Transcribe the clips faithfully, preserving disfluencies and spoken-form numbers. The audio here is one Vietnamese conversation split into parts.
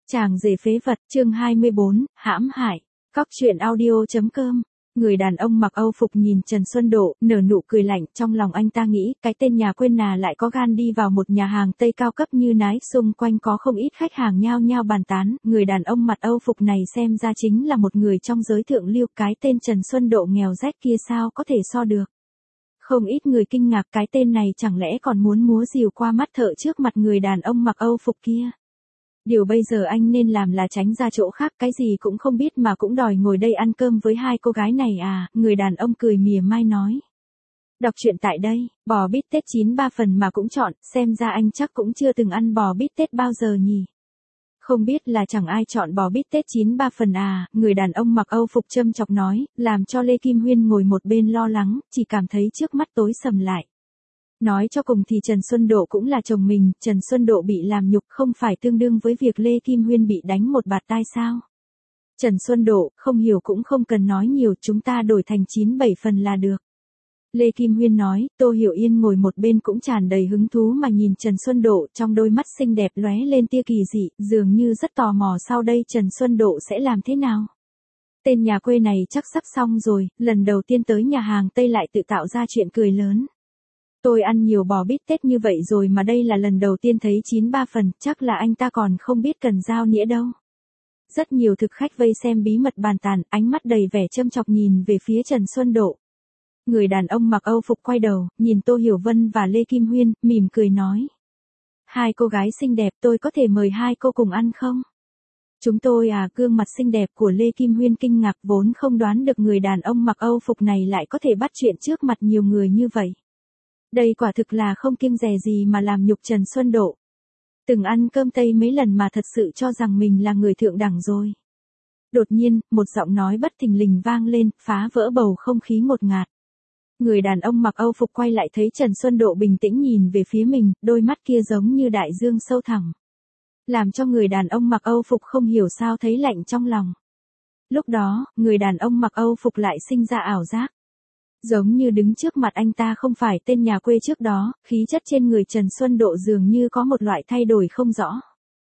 Chàng rể phế vật, chương hai mươi bốn, hãm hại. Cóc truyện audio.com. Người đàn ông mặc Âu phục nhìn Trần Xuân Độ, nở nụ cười lạnh, trong lòng anh ta nghĩ, cái tên nhà quê nà lại có gan đi vào một nhà hàng Tây cao cấp như nái, xung quanh có không ít khách hàng nhao nhao bàn tán, người đàn ông mặc Âu phục này xem ra chính là một người trong giới thượng lưu, cái tên Trần Xuân Độ nghèo rách kia sao có thể so được. Không ít người kinh ngạc, cái tên này chẳng lẽ còn muốn múa rìu qua mắt thợ trước mặt người đàn ông mặc Âu phục kia. Điều bây giờ anh nên làm là tránh ra chỗ khác, cái gì cũng không biết mà cũng đòi ngồi đây ăn cơm với hai cô gái này à, người đàn ông cười mỉa mai nói. Đọc truyện tại đây, bò bít tết chín ba phần mà cũng chọn, xem ra anh chắc cũng chưa từng ăn bò bít tết bao giờ nhỉ. Không biết là chẳng ai chọn bò bít tết chín ba phần à, người đàn ông mặc Âu phục châm chọc nói, làm cho Lê Kim Huyên ngồi một bên lo lắng, chỉ cảm thấy trước mắt tối sầm lại. Nói cho cùng thì Trần Xuân Độ cũng là chồng mình, Trần Xuân Độ bị làm nhục không phải tương đương với việc Lê Kim Huyên bị đánh một bạt tai sao? Trần Xuân Độ, không hiểu cũng không cần nói nhiều, chúng ta đổi thành chín bảy phần là được. Lê Kim Huyên nói, Tô Hiểu Yên ngồi một bên cũng tràn đầy hứng thú mà nhìn Trần Xuân Độ, trong đôi mắt xinh đẹp lóe lên tia kỳ dị, dường như rất tò mò sau đây Trần Xuân Độ sẽ làm thế nào. Tên nhà quê này chắc sắp xong rồi, lần đầu tiên tới nhà hàng Tây lại tự tạo ra chuyện cười lớn. Tôi ăn nhiều bò bít tết như vậy rồi mà đây là lần đầu tiên thấy chín ba phần, chắc là anh ta còn không biết cần dao nĩa đâu. Rất nhiều thực khách vây xem bí mật bàn tán, ánh mắt đầy vẻ châm chọc nhìn về phía Trần Xuân Độ. Người đàn ông mặc Âu phục quay đầu, nhìn Tô Hiểu Vân và Lê Kim Huyên, mỉm cười nói. Hai cô gái xinh đẹp, tôi có thể mời hai cô cùng ăn không? Chúng tôi à, gương mặt xinh đẹp của Lê Kim Huyên kinh ngạc, vốn không đoán được người đàn ông mặc Âu phục này lại có thể bắt chuyện trước mặt nhiều người như vậy. Đây quả thực là không kiêng dè gì mà làm nhục Trần Xuân Độ. Từng ăn cơm Tây mấy lần mà thật sự cho rằng mình là người thượng đẳng rồi. Đột nhiên, một giọng nói bất thình lình vang lên, phá vỡ bầu không khí ngột ngạt. Người đàn ông mặc Âu phục quay lại thấy Trần Xuân Độ bình tĩnh nhìn về phía mình, đôi mắt kia giống như đại dương sâu thẳm. Làm cho người đàn ông mặc Âu phục không hiểu sao thấy lạnh trong lòng. Lúc đó, người đàn ông mặc Âu phục lại sinh ra ảo giác. Giống như đứng trước mặt anh ta không phải tên nhà quê trước đó, khí chất trên người Trần Xuân Độ dường như có một loại thay đổi không rõ.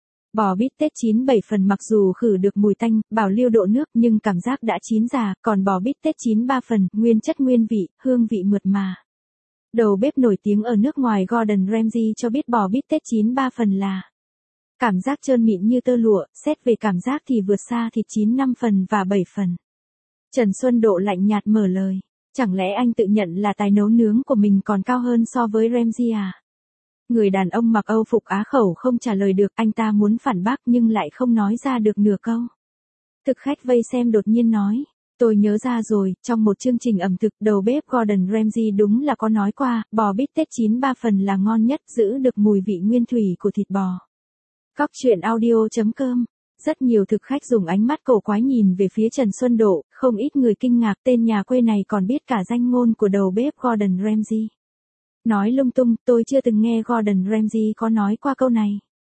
Bò bít tết chín bảy phần mặc dù khử được mùi tanh, bảo lưu độ nước nhưng cảm giác đã chín già, còn bò bít tết chín ba phần, nguyên chất nguyên vị, hương vị mượt mà. Đầu bếp nổi tiếng ở nước ngoài Gordon Ramsay cho biết bò bít tết chín ba phần là cảm giác trơn mịn như tơ lụa, xét về cảm giác thì vượt xa thịt chín năm phần và bảy phần. Trần Xuân Độ lạnh nhạt mở lời. Chẳng lẽ anh tự nhận là tài nấu nướng của mình còn cao hơn so với Ramsay à? Người đàn ông mặc Âu phục á khẩu không trả lời được, anh ta muốn phản bác nhưng lại không nói ra được nửa câu. Thực khách vây xem đột nhiên nói, tôi nhớ ra rồi, trong một chương trình ẩm thực đầu bếp Gordon Ramsay đúng là có nói qua, bò bít tết chín ba phần là ngon nhất, giữ được mùi vị nguyên thủy của thịt bò. Cóc truyện audio.com. Rất nhiều thực khách dùng ánh mắt cổ quái nhìn về phía Trần Xuân Độ, không ít người kinh ngạc tên nhà quê này còn biết cả danh ngôn của đầu bếp Gordon Ramsay. Nói lung tung, tôi chưa từng nghe Gordon Ramsay có nói qua câu này.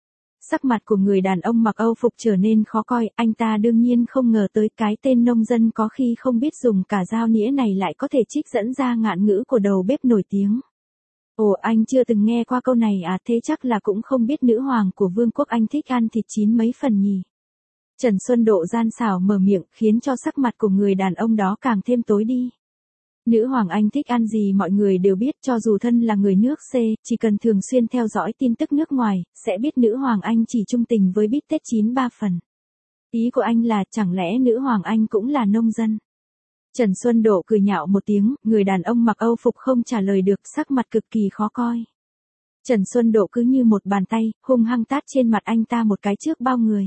Sắc mặt của người đàn ông mặc Âu phục trở nên khó coi, anh ta đương nhiên không ngờ tới cái tên nông dân có khi không biết dùng cả dao nĩa này lại có thể trích dẫn ra ngạn ngữ của đầu bếp nổi tiếng. Ồ, anh chưa từng nghe qua câu này à, thế chắc là cũng không biết nữ hoàng của vương quốc Anh thích ăn thịt chín mấy phần nhỉ. Trần Xuân Độ gian xảo mở miệng khiến cho sắc mặt của người đàn ông đó càng thêm tối đi. Nữ hoàng Anh thích ăn gì mọi người đều biết, cho dù thân là người nước C, chỉ cần thường xuyên theo dõi tin tức nước ngoài, sẽ biết nữ hoàng Anh chỉ trung tình với bít tết chín ba phần. Ý của anh là chẳng lẽ nữ hoàng Anh cũng là nông dân? Trần Xuân Độ cười nhạo một tiếng, người đàn ông mặc Âu phục không trả lời được, sắc mặt cực kỳ khó coi. Trần Xuân Độ cứ như một bàn tay, hung hăng tát trên mặt anh ta một cái trước bao người.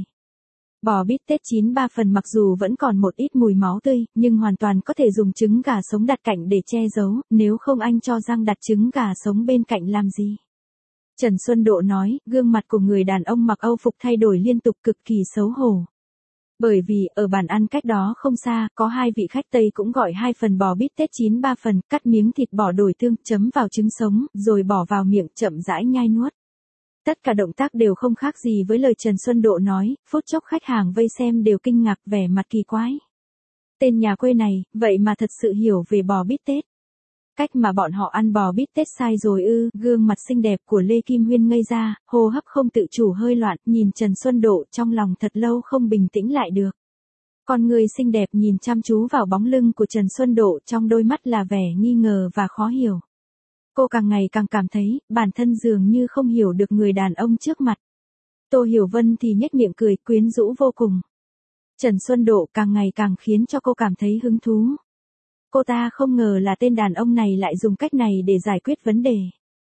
Bò bít tết chín ba phần mặc dù vẫn còn một ít mùi máu tươi, nhưng hoàn toàn có thể dùng trứng gà sống đặt cạnh để che giấu, nếu không anh cho răng đặt trứng gà sống bên cạnh làm gì. Trần Xuân Độ nói, gương mặt của người đàn ông mặc Âu phục thay đổi liên tục cực kỳ xấu hổ. Bởi vì, ở bàn ăn cách đó không xa, có hai vị khách Tây cũng gọi hai phần bò bít tết chín ba phần, cắt miếng thịt bò đổi tương, chấm vào trứng sống, rồi bỏ vào miệng chậm rãi nhai nuốt. Tất cả động tác đều không khác gì với lời Trần Xuân Độ nói, phút chốc khách hàng vây xem đều kinh ngạc vẻ mặt kỳ quái. Tên nhà quê này, vậy mà thật sự hiểu về bò bít tết. Cách mà bọn họ ăn bò bít tết sai rồi ư? Gương mặt xinh đẹp của Lê Kim Huyên ngây ra, hô hấp không tự chủ hơi loạn, nhìn Trần Xuân Độ trong lòng thật lâu không bình tĩnh lại được. Con người xinh đẹp nhìn chăm chú vào bóng lưng của Trần Xuân Độ, trong đôi mắt là vẻ nghi ngờ và khó hiểu. Cô càng ngày càng cảm thấy, bản thân dường như không hiểu được người đàn ông trước mặt. Tô Hiểu Vân thì nhếch miệng cười, quyến rũ vô cùng. Trần Xuân Độ càng ngày càng khiến cho cô cảm thấy hứng thú. Cô ta không ngờ là tên đàn ông này lại dùng cách này để giải quyết vấn đề.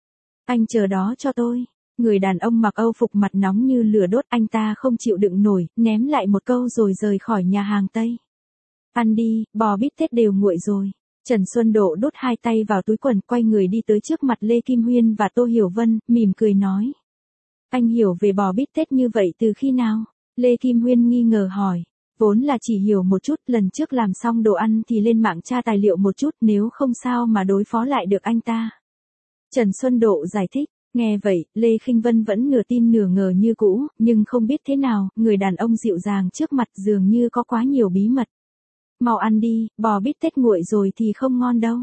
Anh chờ đó cho tôi. Người đàn ông mặc Âu phục mặt nóng như lửa đốt, anh ta không chịu đựng nổi, ném lại một câu rồi rời khỏi nhà hàng Tây. Ăn đi, bò bít tết đều nguội rồi. Trần Xuân Độ đút hai tay vào túi quần, quay người đi tới trước mặt Lê Kim Huyên và Tô Hiểu Vân, mỉm cười nói. Anh hiểu về bò bít tết như vậy từ khi nào? Lê Kim Huyên nghi ngờ hỏi. Vốn là chỉ hiểu một chút, lần trước làm xong đồ ăn thì lên mạng tra tài liệu một chút, nếu không sao mà đối phó lại được anh ta. Trần Xuân Độ giải thích. Nghe vậy, Lê Khinh Vân vẫn nửa tin nửa ngờ như cũ, nhưng không biết thế nào, người đàn ông dịu dàng trước mặt dường như có quá nhiều bí mật. Mau ăn đi, bò bít tết nguội rồi thì không ngon đâu.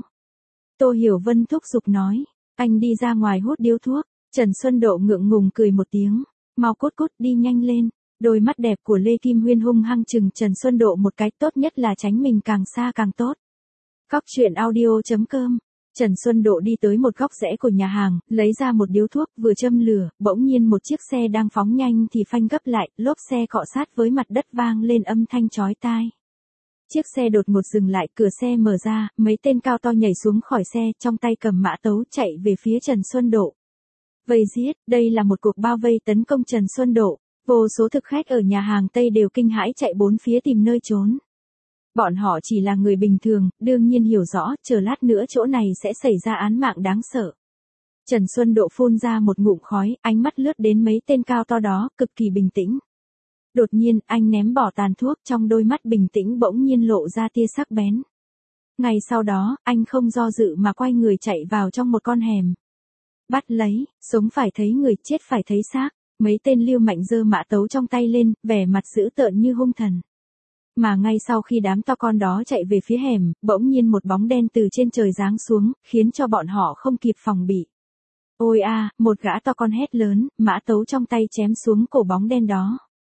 Tô Hiểu Vân thúc giục nói. Anh đi ra ngoài hút điếu thuốc. Trần Xuân Độ ngượng ngùng cười một tiếng. Mau cút cút đi nhanh lên. Đôi mắt đẹp của Lê Kim Huyên hung hăng chừng Trần Xuân Độ một cái, tốt nhất là tránh mình càng xa càng tốt. Cóc truyện audio chấm com. Trần Xuân Độ đi tới một góc rẽ của nhà hàng, lấy ra một điếu thuốc, vừa châm lửa, bỗng nhiên một chiếc xe đang phóng nhanh thì phanh gấp lại, lốp xe cọ sát với mặt đất vang lên âm thanh chói tai. Chiếc xe đột ngột dừng lại, cửa xe mở ra, mấy tên cao to nhảy xuống khỏi xe, trong tay cầm mã tấu chạy về phía Trần Xuân Độ. Vây giết, đây là một cuộc bao vây tấn công Trần Xuân Độ. Vô số thực khách ở nhà hàng Tây đều kinh hãi chạy bốn phía tìm nơi trốn. Bọn họ chỉ là người bình thường, đương nhiên hiểu rõ, chờ lát nữa chỗ này sẽ xảy ra án mạng đáng sợ. Trần Xuân Độ phun ra một ngụm khói, ánh mắt lướt đến mấy tên cao to đó, cực kỳ bình tĩnh. Đột nhiên, anh ném bỏ tàn thuốc, trong đôi mắt bình tĩnh bỗng nhiên lộ ra tia sắc bén. Ngay sau đó, anh không do dự mà quay người chạy vào trong một con hẻm. Bắt lấy, sống phải thấy người, chết phải thấy xác. Mấy tên lưu mạnh giơ mã tấu trong tay lên, vẻ mặt dữ tợn như hung thần. Mà ngay sau khi đám to con đó chạy về phía hẻm, bỗng nhiên một bóng đen từ trên trời giáng xuống, khiến cho bọn họ không kịp phòng bị. Ôi a, một gã to con hét lớn, mã tấu trong tay chém xuống cổ bóng đen đó.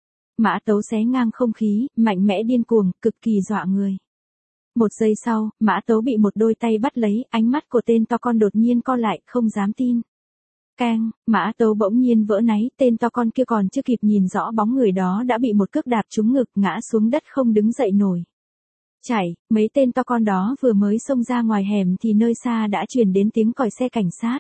Mã tấu xé ngang không khí, mạnh mẽ điên cuồng, cực kỳ dọa người. Một giây sau, mã tấu bị một đôi tay bắt lấy, ánh mắt của tên to con đột nhiên co lại, không dám tin. Keng, mã tấu bỗng nhiên vỡ náy, tên to con kia còn chưa kịp nhìn rõ bóng người đó đã bị một cước đạp trúng ngực, ngã xuống đất không đứng dậy nổi. Chạy, mấy tên to con đó vừa mới xông ra ngoài hẻm thì nơi xa đã truyền đến tiếng còi xe cảnh sát.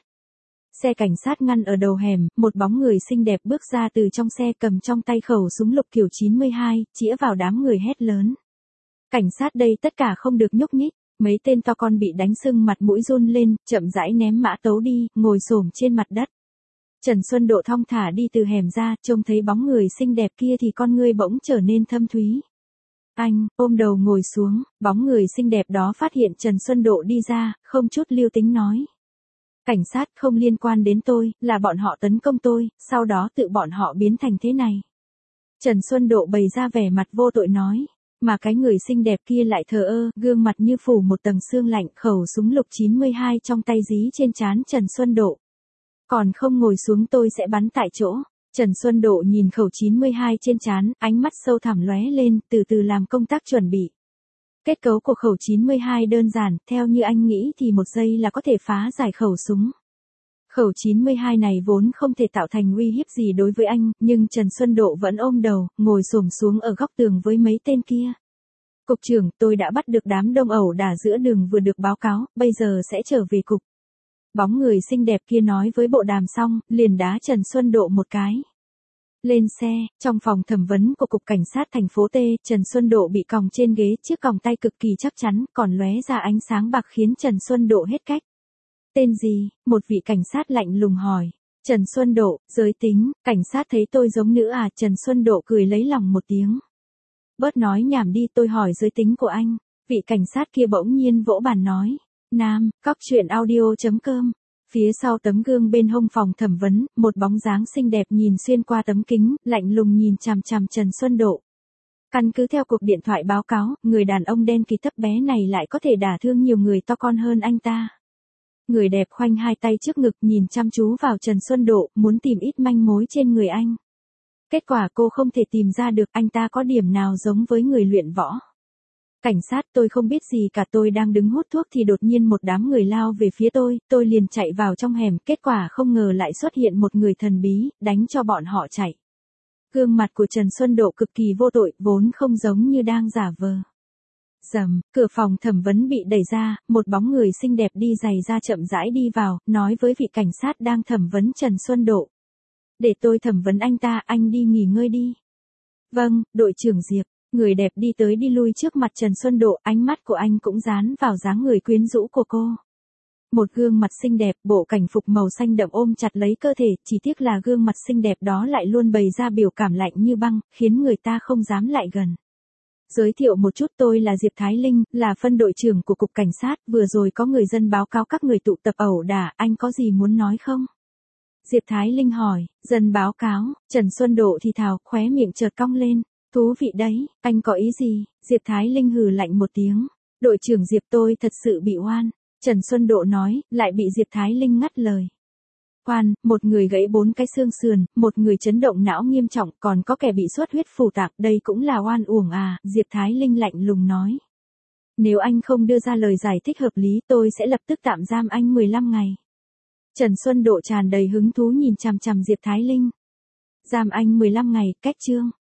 Xe cảnh sát ngăn ở đầu hẻm, một bóng người xinh đẹp bước ra từ trong xe cầm trong tay khẩu súng lục kiểu chín mươi hai, chĩa vào đám người hét lớn. Cảnh sát đây tất cả không được nhúc nhích. Mấy tên to con bị đánh sưng mặt mũi run lên, chậm rãi ném mã tấu đi, ngồi xổm trên mặt đất. Trần Xuân Độ thong thả đi từ hẻm ra, trông thấy bóng người xinh đẹp kia thì con ngươi bỗng trở nên thâm thúy. Anh, ôm đầu ngồi xuống, bóng người xinh đẹp đó phát hiện Trần Xuân Độ đi ra, không chút lưu tính nói. Cảnh sát không liên quan đến tôi, là bọn họ tấn công tôi, sau đó tự bọn họ biến thành thế này. Trần Xuân Độ bày ra vẻ mặt vô tội nói. Mà cái người xinh đẹp kia lại thờ ơ, gương mặt như phủ một tầng sương lạnh, khẩu súng lục chín mươi hai trong tay dí trên trán Trần Xuân Độ. Còn không ngồi xuống tôi sẽ bắn tại chỗ. Trần Xuân Độ nhìn khẩu chín mươi hai trên trán, ánh mắt sâu thẳm lóe lên, từ từ làm công tác chuẩn bị. Kết cấu của khẩu chín mươi hai đơn giản, theo như anh nghĩ thì một giây là có thể phá giải khẩu súng. Khẩu chín mươi hai này vốn không thể tạo thành uy hiếp gì đối với anh, nhưng Trần Xuân Độ vẫn ôm đầu, ngồi xổm xuống ở góc tường với mấy tên kia. Cục trưởng, tôi đã bắt được đám đông ẩu đả giữa đường vừa được báo cáo, bây giờ sẽ trở về cục. Bóng người xinh đẹp kia nói với bộ đàm xong, liền đá Trần Xuân Độ một cái. Lên xe, trong phòng thẩm vấn của Cục Cảnh sát thành phố T, Trần Xuân Độ bị còng trên ghế, chiếc còng tay cực kỳ chắc chắn, còn lóe ra ánh sáng bạc khiến Trần Xuân Độ hết cách. Tên gì? Một vị cảnh sát lạnh lùng hỏi. Trần Xuân Độ, giới tính, cảnh sát thấy tôi giống nữ à? Trần Xuân Độ cười lấy lòng một tiếng. Bớt nói nhảm đi, tôi hỏi giới tính của anh. Vị cảnh sát kia bỗng nhiên vỗ bàn nói. Nam, cóc truyện audio chấm com. Phía sau tấm gương bên hông phòng thẩm vấn, một bóng dáng xinh đẹp nhìn xuyên qua tấm kính, lạnh lùng nhìn chằm chằm Trần Xuân Độ. Căn cứ theo cuộc điện thoại báo cáo, người đàn ông đen kịt thấp bé này lại có thể đả thương nhiều người to con hơn anh ta. Người đẹp khoanh hai tay trước ngực nhìn chăm chú vào Trần Xuân Độ, muốn tìm ít manh mối trên người anh. Kết quả cô không thể tìm ra được anh ta có điểm nào giống với người luyện võ. Cảnh sát, tôi không biết gì cả, tôi đang đứng hút thuốc thì đột nhiên một đám người lao về phía tôi, tôi liền chạy vào trong hẻm, kết quả không ngờ lại xuất hiện một người thần bí, đánh cho bọn họ chạy. Gương mặt của Trần Xuân Độ cực kỳ vô tội, vốn không giống như đang giả vờ. Rầm, cửa phòng thẩm vấn bị đẩy ra, một bóng người xinh đẹp đi giày da chậm rãi đi vào, nói với vị cảnh sát đang thẩm vấn Trần Xuân Độ. Để tôi thẩm vấn anh ta, anh đi nghỉ ngơi đi. Vâng, đội trưởng Diệp. Người đẹp đi tới đi lui trước mặt Trần Xuân Độ, ánh mắt của anh cũng dán vào dáng người quyến rũ của cô. Một gương mặt xinh đẹp, bộ cảnh phục màu xanh đậm ôm chặt lấy cơ thể, chỉ tiếc là gương mặt xinh đẹp đó lại luôn bày ra biểu cảm lạnh như băng, khiến người ta không dám lại gần. Giới thiệu một chút, tôi là Diệp Thái Linh, là phân đội trưởng của cục cảnh sát, vừa rồi có người dân báo cáo các người tụ tập ẩu đả, anh có gì muốn nói không? Diệp Thái Linh hỏi, dân báo cáo, Trần Xuân Độ thì thào, khóe miệng chợt cong lên. Thú vị đấy, anh có ý gì? Diệp Thái Linh hừ lạnh một tiếng. Đội trưởng Diệp, tôi thật sự bị oan. Trần Xuân Độ nói, lại bị Diệp Thái Linh ngắt lời. Oan, một người gãy bốn cái xương sườn, một người chấn động não nghiêm trọng, còn có kẻ bị xuất huyết phù tạng, đây cũng là oan uổng à, Diệp Thái Linh lạnh lùng nói. Nếu anh không đưa ra lời giải thích hợp lý, tôi sẽ lập tức tạm giam anh mười lăm ngày. Trần Xuân Độ tràn đầy hứng thú nhìn chằm chằm Diệp Thái Linh. Giam anh mười lăm ngày, cách chương.